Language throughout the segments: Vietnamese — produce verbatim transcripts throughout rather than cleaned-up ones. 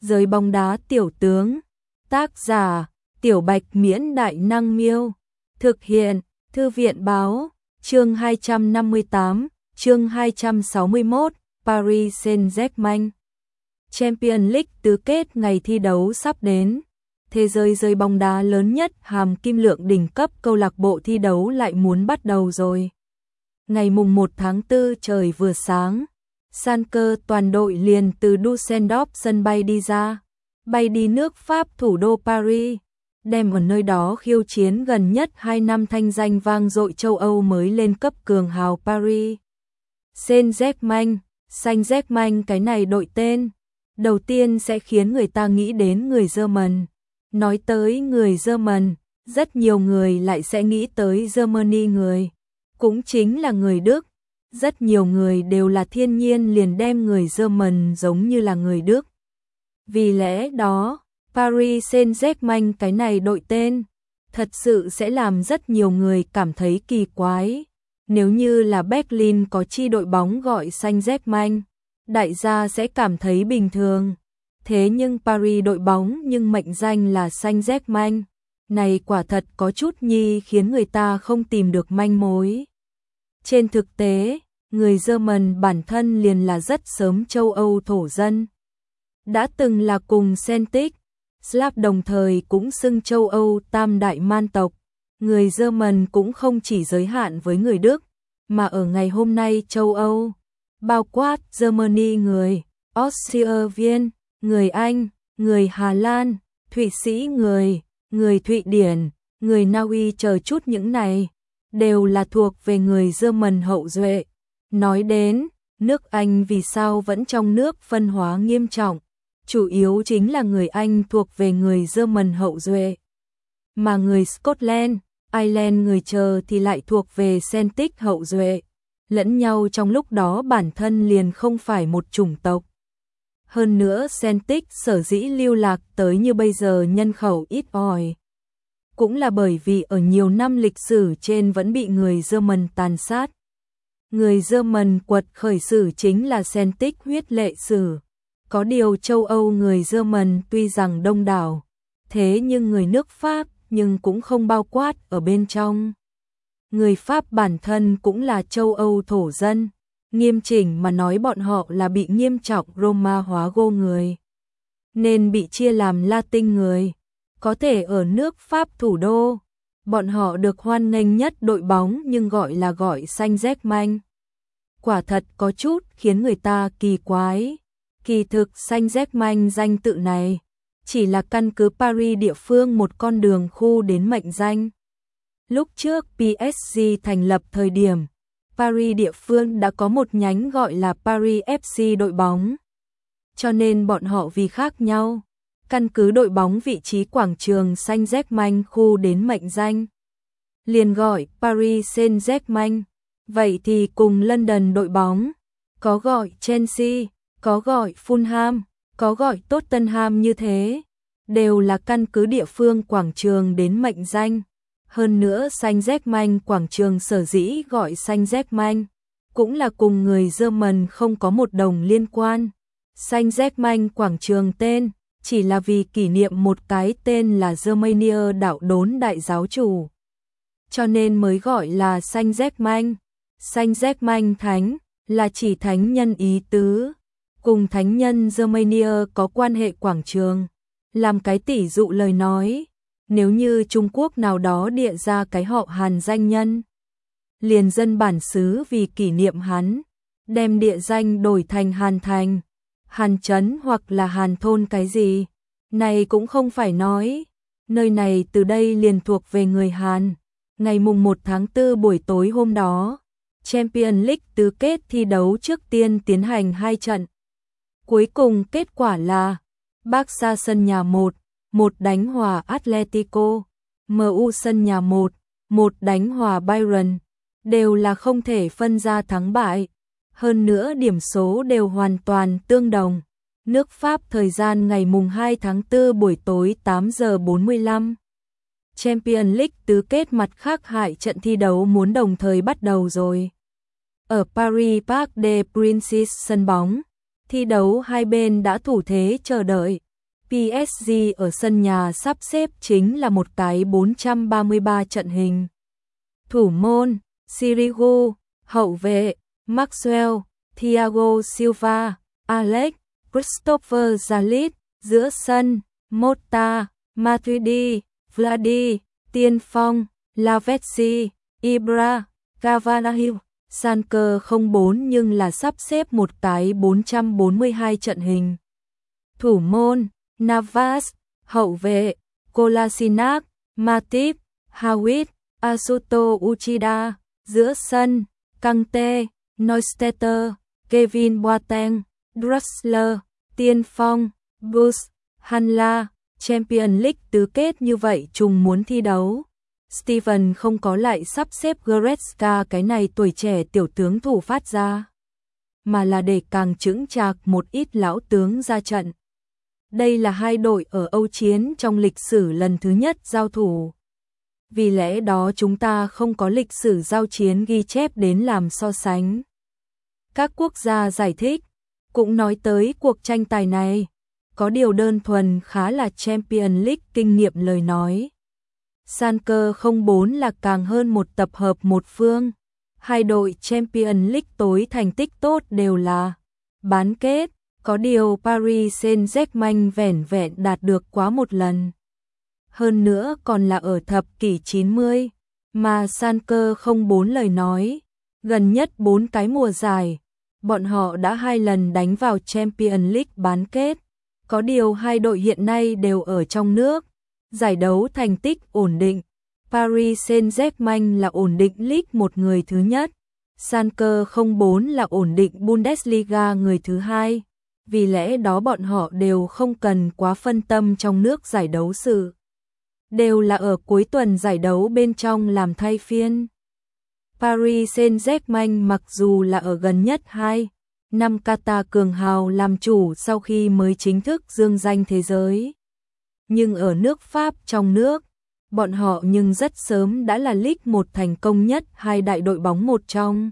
Giới bóng đá tiểu tướng. Tác giả: Tiểu Bạch Miễn Đại Năng Miêu. Thực hiện: Thư viện báo. Chương hai trăm năm mươi tám, chương hai trăm sáu mươi mốt, Paris Saint-Germain. Champions League tứ kết ngày thi đấu sắp đến. Thế giới giới bóng đá lớn nhất hàm kim lượng đỉnh cấp câu lạc bộ thi đấu lại muốn bắt đầu rồi. Ngày mùng một tháng tư trời vừa sáng, san cơ toàn đội liền từ Düsseldorf sân bay đi ra, bay đi nước Pháp thủ đô Paris, đem ở nơi đó khiêu chiến gần nhất hai năm thanh danh vang dội châu Âu mới lên cấp cường hào Paris Saint-Germain. Saint-Germain, cái này đội tên đầu tiên sẽ khiến người ta nghĩ đến người German. Nói tới người German, rất nhiều người lại sẽ nghĩ tới Germany người, cũng chính là người Đức. Rất nhiều người đều là thiên nhiên liền đem người German giống như là người Đức. Vì lẽ đó, Paris Saint-Germain cái này đội tên, thật sự sẽ làm rất nhiều người cảm thấy kỳ quái. Nếu như là Berlin có chi đội bóng gọi Saint-Germain, đại gia sẽ cảm thấy bình thường. Thế nhưng Paris đội bóng nhưng mệnh danh là Saint-Germain, này quả thật có chút nhi khiến người ta không tìm được manh mối. Trên thực tế, người German bản thân liền là rất sớm châu Âu thổ dân. Đã từng là cùng Celtic, Slav đồng thời cũng xưng châu Âu tam đại man tộc. Người German cũng không chỉ giới hạn với người Đức, mà ở ngày hôm nay châu Âu, bao quát Germany người, Austria Viên, người Anh, người Hà Lan, Thụy Sĩ người, người Thụy Điển, người Na Uy chờ chút những này, đều là thuộc về người German hậu duệ. Nói đến, nước Anh vì sao vẫn trong nước phân hóa nghiêm trọng, chủ yếu chính là người Anh thuộc về người German hậu duệ. Mà người Scotland, Ireland người chờ thì lại thuộc về Celtic hậu duệ. Lẫn nhau trong lúc đó bản thân liền không phải một chủng tộc. Hơn nữa Celtic sở dĩ lưu lạc tới như bây giờ nhân khẩu ít ỏi, cũng là bởi vì ở nhiều năm lịch sử trên vẫn bị người German tàn sát. Người German quật khởi sử chính là Celtic huyết lệ sử. Có điều châu Âu người German tuy rằng đông đảo, thế nhưng người nước Pháp nhưng cũng không bao quát ở bên trong. Người Pháp bản thân cũng là châu Âu thổ dân, nghiêm chỉnh mà nói bọn họ là bị nghiêm trọng Roma hóa gô người, nên bị chia làm Latin người. Có thể ở nước Pháp thủ đô, bọn họ được hoan nghênh nhất đội bóng nhưng gọi là gọi Saint-Germain. Quả thật có chút khiến người ta kỳ quái. Kỳ thực Saint-Germain danh tự này chỉ là căn cứ Paris địa phương một con đường khu đến mệnh danh. Lúc trước pê ét giê thành lập thời điểm, Paris địa phương đã có một nhánh gọi là Paris ép xê đội bóng. Cho nên bọn họ vì khác nhau, căn cứ đội bóng vị trí quảng trường Saint-Germain khu đến mệnh danh, liền gọi Paris Saint-Germain. Vậy thì cùng London đội bóng, có gọi Chelsea, có gọi Fulham, có gọi Tottenham như thế, đều là căn cứ địa phương quảng trường đến mệnh danh. Hơn nữa Saint-Germain quảng trường sở dĩ gọi Saint-Germain, cũng là cùng người German không có một đồng liên quan. Saint-Germain quảng trường tên chỉ là vì kỷ niệm một cái tên là Germania đạo đốn đại giáo chủ, cho nên mới gọi là Saint-Germain. Saint-Germain thánh là chỉ thánh nhân ý tứ, cùng thánh nhân Germania có quan hệ quảng trường. Làm cái tỷ dụ lời nói, nếu như Trung Quốc nào đó địa ra cái họ Hàn danh nhân, liền dân bản xứ vì kỷ niệm hắn, đem địa danh đổi thành Hàn Thành, Hàn Trấn hoặc là Hàn Thôn cái gì, này cũng không phải nói. Nơi này từ đây liền thuộc về người Hàn. Ngày mùng một tháng tư buổi tối hôm đó, Champions League tứ kết thi đấu trước tiên tiến hành hai trận. Cuối cùng kết quả là Barca sân nhà một, một đánh hòa Atletico, em u sân nhà một, một đánh hòa Bayern, đều là không thể phân ra thắng bại. Hơn nữa điểm số đều hoàn toàn tương đồng. Nước Pháp thời gian ngày mùng hai tháng tư buổi tối tám giờ bốn mươi lăm. Champions League tứ kết mặt khác hai trận thi đấu muốn đồng thời bắt đầu rồi. Ở Paris Parc des Princes sân bóng, thi đấu hai bên đã thủ thế chờ đợi. pê ét giê ở sân nhà sắp xếp chính là một cái bốn trăm ba mươi ba trận hình. Thủ môn, Sirigu, hậu vệ, Maxwell, Thiago Silva, Alex, Christopher Zalit, giữa sân, Mota, Matuidi, Vladi, Tiên Phong, Lavezzi, Ibra, Cavani, Sanker không bốn nhưng là sắp xếp một cái bốn trăm bốn mươi hai trận hình. Thủ môn, Navas, hậu vệ, Kolasinac, Matip, Hawit, Asuto Uchida, giữa sân, Kante, Neustetter, Kevin Boateng, Draxler, Tiên Phong, Bus, Hanla, Champions League tứ kết như vậy trùng muốn thi đấu. Steven không có lại sắp xếp Goretzka cái này tuổi trẻ tiểu tướng thủ phát ra, mà là để càng chững chạc một ít lão tướng ra trận. Đây là hai đội ở Âu chiến trong lịch sử lần thứ nhất giao thủ. Vì lẽ đó chúng ta không có lịch sử giao chiến ghi chép đến làm so sánh. Các quốc gia giải thích, cũng nói tới cuộc tranh tài này, có điều đơn thuần khá là Champions League kinh nghiệm lời nói. Sanker không bốn là càng hơn một tập hợp một phương. Hai đội Champions League tối thành tích tốt đều là bán kết, có điều Paris Saint-Germain vẻn vẹn đạt được quá một lần. Hơn nữa còn là ở thập kỷ chín mươi, mà Sanker không bốn lời nói, gần nhất bốn cái mùa giải, bọn họ đã hai lần đánh vào Champions League bán kết, có điều hai đội hiện nay đều ở trong nước, giải đấu thành tích ổn định. Paris Saint-Germain là ổn định League một người thứ nhất, Sanker không bốn là ổn định Bundesliga người thứ hai, vì lẽ đó bọn họ đều không cần quá phân tâm trong nước giải đấu sự. Đều là ở cuối tuần giải đấu bên trong làm thay phiên. Paris Saint-Germain mặc dù là ở gần nhất hai năm Qatar cường hào làm chủ sau khi mới chính thức dương danh thế giới. Nhưng ở nước Pháp trong nước, bọn họ nhưng rất sớm đã là League một thành công nhất hai đại đội bóng một trong.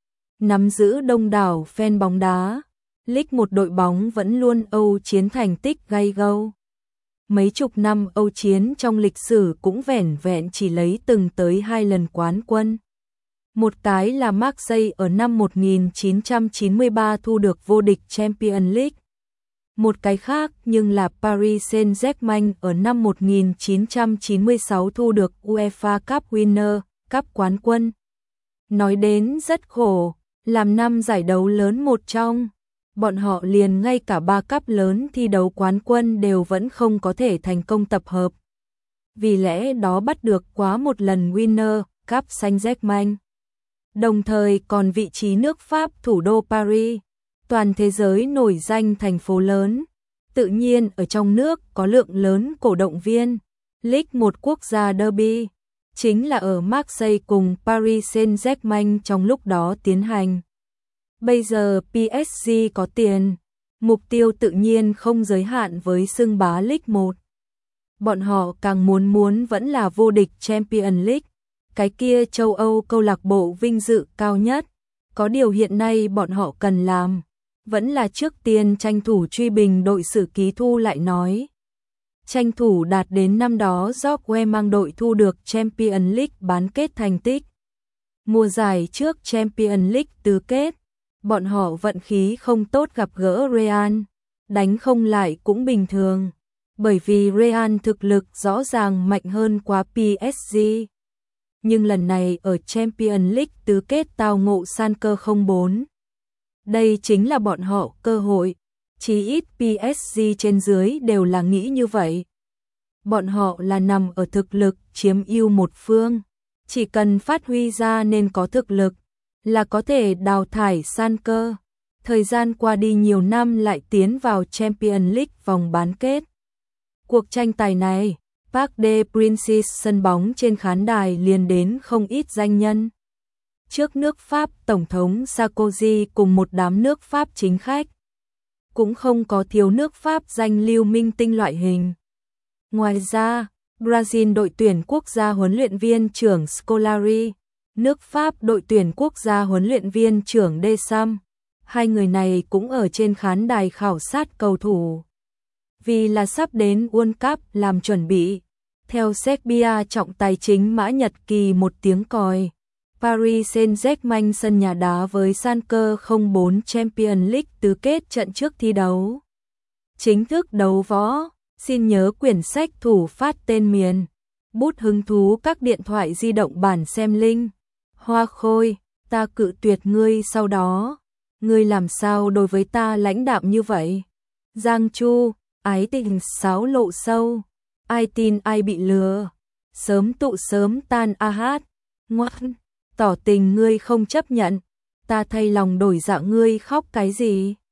Nắm giữ đông đảo fan bóng đá, League một đội bóng vẫn luôn Âu chiến thành tích gay go. Mấy chục năm Âu chiến trong lịch sử cũng vẻn vẹn chỉ lấy từng tới hai lần quán quân. Một cái là Marseille ở năm một nghìn chín trăm chín mươi ba thu được vô địch Champions League. Một cái khác nhưng là Paris Saint-Germain ở năm một nghìn chín trăm chín mươi sáu thu được UEFA Cup Winner, Cup quán quân. Nói đến rất khổ, làm năm giải đấu lớn một trong, bọn họ liền ngay cả ba cup lớn thi đấu quán quân đều vẫn không có thể thành công tập hợp. Vì lẽ đó bắt được quá một lần Winner, Cup Saint-Germain. Đồng thời còn vị trí nước Pháp thủ đô Paris, toàn thế giới nổi danh thành phố lớn, tự nhiên ở trong nước có lượng lớn cổ động viên. League một quốc gia derby, chính là ở Marseille cùng Paris Saint-Germain trong lúc đó tiến hành. Bây giờ pê ét giê có tiền, mục tiêu tự nhiên không giới hạn với xưng bá League một. Bọn họ càng muốn muốn vẫn là vô địch Champions League, cái kia châu Âu câu lạc bộ vinh dự cao nhất. Có điều hiện nay bọn họ cần làm, vẫn là trước tiên tranh thủ truy bình đội sử ký thu lại nói. Tranh thủ đạt đến năm đó Jorge mang đội thu được Champions League bán kết thành tích. Mùa giải trước Champions League tứ kết, bọn họ vận khí không tốt gặp gỡ Real, đánh không lại cũng bình thường, bởi vì Real thực lực rõ ràng mạnh hơn quá pê ét giê. Nhưng lần này ở Champions League tứ kết tao ngộ Sanker không bốn. Đây chính là bọn họ cơ hội, chí ít pê ét giê trên dưới đều là nghĩ như vậy. Bọn họ là nằm ở thực lực chiếm ưu một phương, chỉ cần phát huy ra nên có thực lực, là có thể đào thải Sanker. Thời gian qua đi nhiều năm lại tiến vào Champions League vòng bán kết. Cuộc tranh tài này, Parc des Princes sân bóng trên khán đài liền đến không ít danh nhân. Trước nước Pháp Tổng thống Sarkozy cùng một đám nước Pháp chính khách. Cũng không có thiếu nước Pháp danh lưu minh tinh loại hình. Ngoài ra, Brazil đội tuyển quốc gia huấn luyện viên trưởng Scolari, nước Pháp đội tuyển quốc gia huấn luyện viên trưởng Deschamps, hai người này cũng ở trên khán đài khảo sát cầu thủ. vì là sắp đến World Cup làm chuẩn bị. Theo Serbia trọng tài chính Mã Nhật Kỳ một tiếng còi. Paris Saint-Germain sân nhà đá với Schalke không bốn Champions League tứ kết trận trước thi đấu. Chính thức đấu võ, xin nhớ quyển sách thủ phát tên miền. Bút hứng thú các điện thoại di động bản xem link. Hoa Khôi, ta cự tuyệt ngươi sau đó. Ngươi làm sao đối với ta lãnh đạm như vậy? Giang Chu, ái tình sáo lộ sâu. Ai tin ai bị lừa. Sớm tụ sớm tan a hát. Ngoan, tỏ tình ngươi không chấp nhận. Ta thay lòng đổi dạ ngươi khóc cái gì?